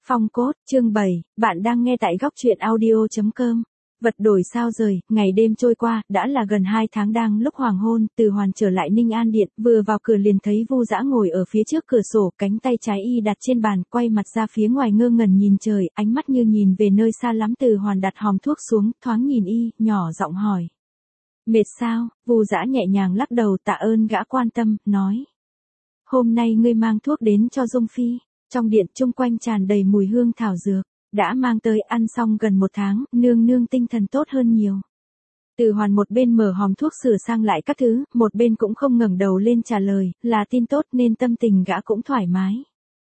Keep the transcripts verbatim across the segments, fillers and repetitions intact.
Phong cốt, chương bảy, bạn đang nghe tại góc truyện audio chấm com. Vật đổi sao rời, ngày đêm trôi qua, đã là gần hai tháng đang lúc hoàng hôn, Từ Hoàn trở lại Ninh An Điện, vừa vào cửa liền thấy Vu Dã ngồi ở phía trước cửa sổ, cánh tay trái y đặt trên bàn, quay mặt ra phía ngoài ngơ ngẩn nhìn trời, ánh mắt như nhìn về nơi xa lắm. Từ Hoàn đặt hòm thuốc xuống, thoáng nhìn y, nhỏ giọng hỏi. Mệt sao? Vu Dã nhẹ nhàng lắc đầu, tạ ơn gã quan tâm, nói. Hôm nay ngươi mang thuốc đến cho Dung Phi. Trong điện chung quanh tràn đầy mùi hương thảo dược, đã mang tới, ăn xong gần một tháng, nương nương tinh thần tốt hơn nhiều. Từ Hoàn một bên mở hòm thuốc sửa sang lại các thứ, một bên cũng không ngẩng đầu lên trả lời, là tin tốt nên tâm tình gã cũng thoải mái.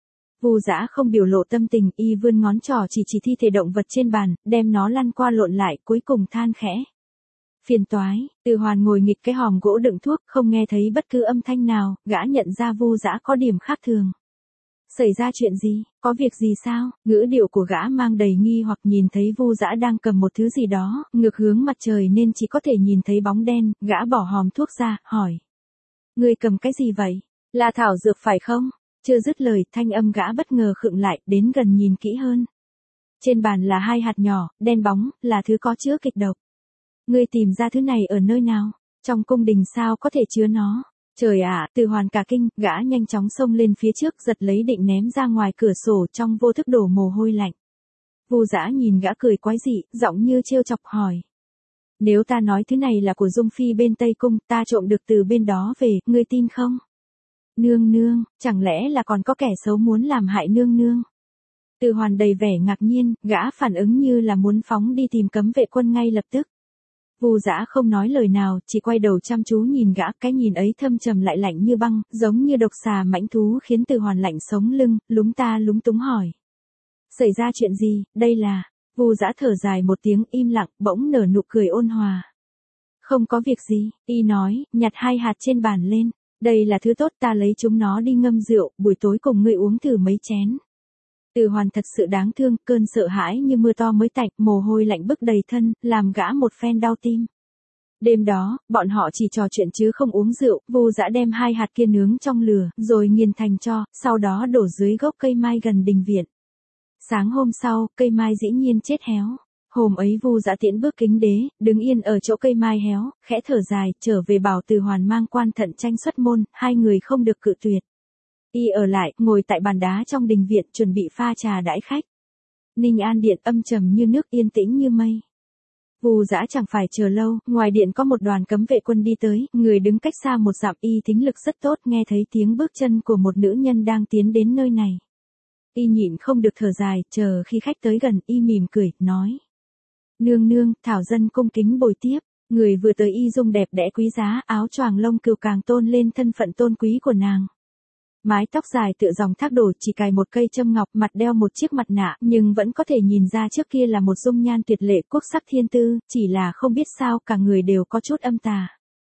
Vu Dã không biểu lộ tâm tình, y vươn ngón trỏ chỉ chỉ thi thể động vật trên bàn, đem nó lăn qua lộn lại, cuối cùng than khẽ. Phiền toái. Từ Hoàn ngồi nghịch cái hòm gỗ đựng thuốc, không nghe thấy bất cứ âm thanh nào, gã nhận ra Vu Dã có điểm khác thường. Xảy ra chuyện gì, có việc gì sao? Ngữ điệu của gã mang đầy nghi hoặc, nhìn thấy Vu Dã đang cầm một thứ gì đó, ngược hướng mặt trời nên chỉ có thể nhìn thấy bóng đen, gã bỏ hòm thuốc ra, hỏi. Ngươi cầm cái gì vậy? Là thảo dược phải không? Chưa dứt lời, thanh âm gã bất ngờ khựng lại, đến gần nhìn kỹ hơn. Trên bàn là hai hạt nhỏ, đen bóng, là thứ có chứa kịch độc. Ngươi tìm ra thứ này ở nơi nào? Trong cung đình sao có thể chứa nó? Trời ạ, Từ Hoàn cả kinh, gã nhanh chóng xông lên phía trước, giật lấy định ném ra ngoài cửa sổ, trong vô thức đổ mồ hôi lạnh. Vu Dã nhìn gã cười quái dị, giọng như trêu chọc hỏi. Nếu ta nói thứ này là của Dung Phi bên Tây Cung, ta trộm được từ bên đó về, ngươi tin không? Nương nương, chẳng lẽ là còn có kẻ xấu muốn làm hại nương nương? Từ Hoàn đầy vẻ ngạc nhiên, gã phản ứng như là muốn phóng đi tìm cấm vệ quân ngay lập tức. Vu Dã không nói lời nào, chỉ quay đầu chăm chú nhìn gã, cái nhìn ấy thâm trầm lại lạnh như băng, giống như độc xà mãnh thú, khiến Từ Hoàn lạnh sống lưng, lúng ta lúng túng hỏi. Xảy ra chuyện gì, đây là... Vu Dã thở dài một tiếng, im lặng, bỗng nở nụ cười ôn hòa. Không có việc gì, y nói, nhặt hai hạt trên bàn lên. Đây là thứ tốt, ta lấy chúng nó đi ngâm rượu, buổi tối cùng ngươi uống thử mấy chén. Từ Hoàn thật sự đáng thương, cơn sợ hãi như mưa to mới tạnh, mồ hôi lạnh bức đầy thân, làm gã một phen đau tim. Đêm đó, bọn họ chỉ trò chuyện chứ không uống rượu, Vu Dã đem hai hạt kia nướng trong lửa, rồi nghiền thành tro, sau đó đổ dưới gốc cây mai gần đình viện. Sáng hôm sau, cây mai dĩ nhiên chết héo. Hôm ấy Vu Dã tiễn bước kính đế, đứng yên ở chỗ cây mai héo, khẽ thở dài, trở về bảo Từ Hoàn mang quan thận tranh xuất môn, hai người không được cự tuyệt. Y ở lại, ngồi tại bàn đá trong đình viện, chuẩn bị pha trà đãi khách. Ninh An Điện âm trầm như nước, yên tĩnh như mây. Vu Dã chẳng phải chờ lâu, ngoài điện có một đoàn cấm vệ quân đi tới, người đứng cách xa một dặm, y thính lực rất tốt, nghe thấy tiếng bước chân của một nữ nhân đang tiến đến nơi này. Y nhịn không được thở dài, chờ khi khách tới gần, y mỉm cười, nói. Nương nương, thảo dân cung kính bồi tiếp. Người vừa tới y dung đẹp đẽ quý giá, áo choàng lông cừu càng tôn lên thân phận tôn quý của nàng. Mái tóc dài tựa dòng thác đổ, chỉ cài một cây châm ngọc, mặt đeo một chiếc mặt nạ, nhưng vẫn có thể nhìn ra trước kia là một dung nhan tuyệt lệ, quốc sắc thiên tư, chỉ là không biết sao cả người đều có chút âm tà.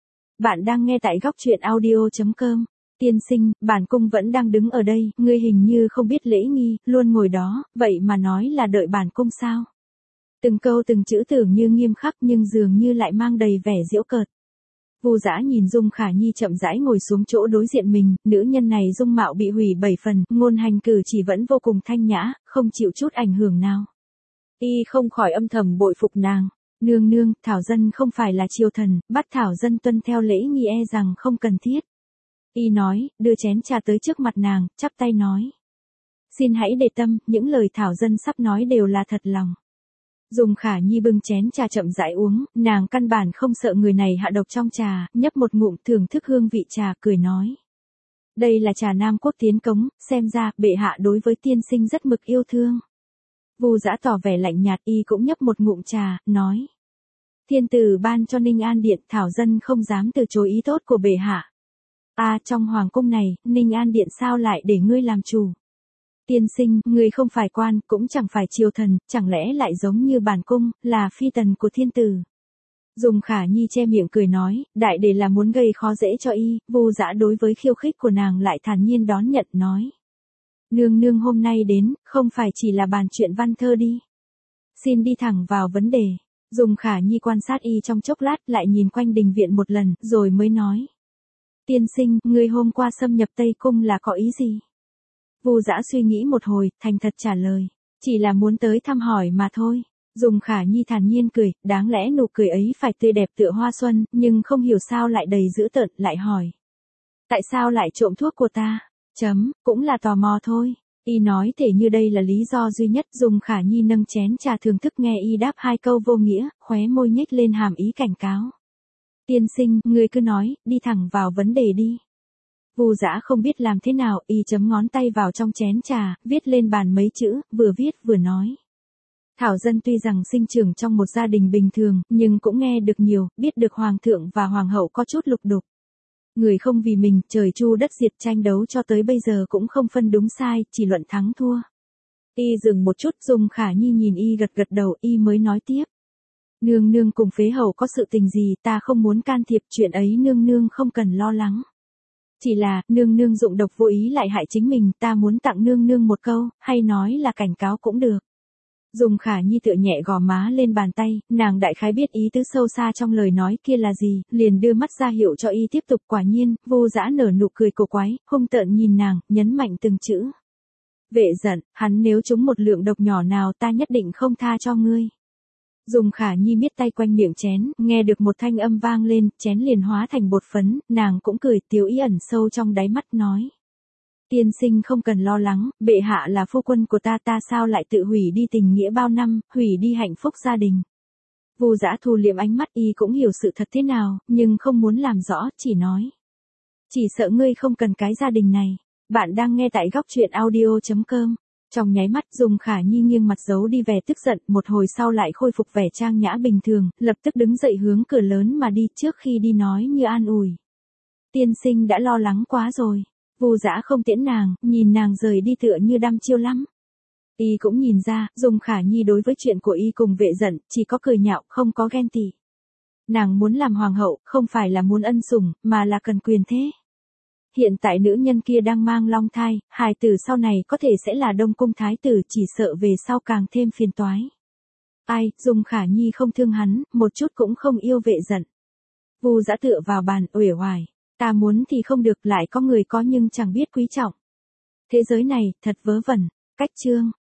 Bạn đang nghe tại góc truyện audio chấm com. Tiên sinh, bản cung vẫn đang đứng ở đây, ngươi hình như không biết lễ nghi, luôn ngồi đó, vậy mà nói là đợi bản cung sao? Từng câu từng chữ tưởng như nghiêm khắc nhưng dường như lại mang đầy vẻ giễu cợt. Vu Dã nhìn Dung Khả Nhi chậm rãi ngồi xuống chỗ đối diện mình, nữ nhân này dung mạo bị hủy bảy phần, ngôn hành cử chỉ vẫn vô cùng thanh nhã, không chịu chút ảnh hưởng nào. Y không khỏi âm thầm bội phục nàng. Nương nương, thảo dân không phải là triều thần, bắt thảo dân tuân theo lễ nghi e rằng không cần thiết. Y nói, đưa chén trà tới trước mặt nàng, chắp tay nói. Xin hãy để tâm, những lời thảo dân sắp nói đều là thật lòng. Dung Khả Nhi bưng chén trà chậm rãi uống, nàng căn bản không sợ người này hạ độc trong trà, nhấp một ngụm thưởng thức hương vị trà, cười nói. Đây là trà Nam Quốc tiến cống, xem ra, bệ hạ đối với tiên sinh rất mực yêu thương. Vu Dã tỏ vẻ lạnh nhạt, y cũng nhấp một ngụm trà, nói. Thiên tử ban cho Ninh An Điện, thảo dân không dám từ chối ý tốt của bệ hạ. À, trong hoàng cung này, Ninh An Điện sao lại để ngươi làm chủ? Tiên sinh, ngươi không phải quan, cũng chẳng phải triều thần, chẳng lẽ lại giống như bản cung, là phi tần của thiên tử. Dung Khả Nhi che miệng cười nói, đại để là muốn gây khó dễ cho y, Vu Dã đối với khiêu khích của nàng lại thản nhiên đón nhận, nói. Nương nương hôm nay đến, không phải chỉ là bàn chuyện văn thơ đi. Xin đi thẳng vào vấn đề. Dung Khả Nhi quan sát y trong chốc lát, lại nhìn quanh đình viện một lần, rồi mới nói. Tiên sinh, ngươi hôm qua xâm nhập Tây Cung là có ý gì? Vu Dã suy nghĩ một hồi, thành thật trả lời. Chỉ là muốn tới thăm hỏi mà thôi. Dung Khả Nhi thản nhiên cười, đáng lẽ nụ cười ấy phải tươi đẹp tựa hoa xuân, nhưng không hiểu sao lại đầy dữ tợn, lại hỏi. Tại sao lại trộm thuốc của ta? Chấm, cũng là tò mò thôi. Y nói thể như đây là lý do duy nhất. Dung Khả Nhi nâng chén trà thưởng thức nghe y đáp hai câu vô nghĩa, khóe môi nhếch lên hàm ý cảnh cáo. Tiên sinh, ngươi cứ nói, đi thẳng vào vấn đề đi. Vu Dã không biết làm thế nào, y chấm ngón tay vào trong chén trà, viết lên bàn mấy chữ, vừa viết vừa nói. Thảo Dân tuy rằng sinh trưởng trong một gia đình bình thường, nhưng cũng nghe được nhiều, biết được hoàng thượng và hoàng hậu có chút lục đục. Người không vì mình, trời chu đất diệt, tranh đấu cho tới bây giờ cũng không phân đúng sai, chỉ luận thắng thua. Y dừng một chút, Dung Khả Nhi nhìn y gật gật đầu, y mới nói tiếp. Nương nương cùng phế hậu có sự tình gì, ta không muốn can thiệp, chuyện ấy nương nương không cần lo lắng. Chỉ là, nương nương dụng độc vô ý lại hại chính mình, ta muốn tặng nương nương một câu, hay nói là cảnh cáo cũng được. Dung Khả Nhi tựa nhẹ gò má lên bàn tay, nàng đại khái biết ý tứ sâu xa trong lời nói kia là gì, liền đưa mắt ra hiệu cho y tiếp tục. Quả nhiên, Vu Dã nở nụ cười cổ quái, hung tợn nhìn nàng, nhấn mạnh từng chữ. Vệ giận, hắn nếu trúng một lượng độc nhỏ nào ta nhất định không tha cho ngươi. Dung Khả Nhi miết tay quanh miệng chén, nghe được một thanh âm vang lên, chén liền hóa thành bột phấn, nàng cũng cười, tiếu ý ẩn sâu trong đáy mắt nói. Tiên sinh không cần lo lắng, bệ hạ là phu quân của ta, ta sao lại tự hủy đi tình nghĩa bao năm, hủy đi hạnh phúc gia đình. Vu Dã thu liệm ánh mắt, y cũng hiểu sự thật thế nào, nhưng không muốn làm rõ, chỉ nói. Chỉ sợ ngươi không cần cái gia đình này. Bạn đang nghe tại góc truyện audio chấm com. Trong nháy mắt, Dung Khả Nhi nghiêng mặt giấu đi vẻ tức giận, một hồi sau lại khôi phục vẻ trang nhã bình thường, lập tức đứng dậy hướng cửa lớn mà đi, trước khi đi nói như an ủi. Tiên sinh đã lo lắng quá rồi. Vu Dã không tiễn nàng, nhìn nàng rời đi tựa như đăm chiêu lắm. Y cũng nhìn ra, Dung Khả Nhi đối với chuyện của y cùng Vệ Giận, chỉ có cười nhạo, không có ghen tị. Nàng muốn làm hoàng hậu, không phải là muốn ân sủng, mà là cần quyền thế. Hiện tại nữ nhân kia đang mang long thai, hài tử sau này có thể sẽ là Đông Cung thái tử, chỉ sợ về sau càng thêm phiền toái. Ai, Dung Khả Nhi không thương hắn, một chút cũng không yêu Vệ Giận. Vu Dã tựa vào bàn, uể oải. Ta muốn thì không được, lại có người có nhưng chẳng biết quý trọng. Thế giới này, thật vớ vẩn. Cách chương.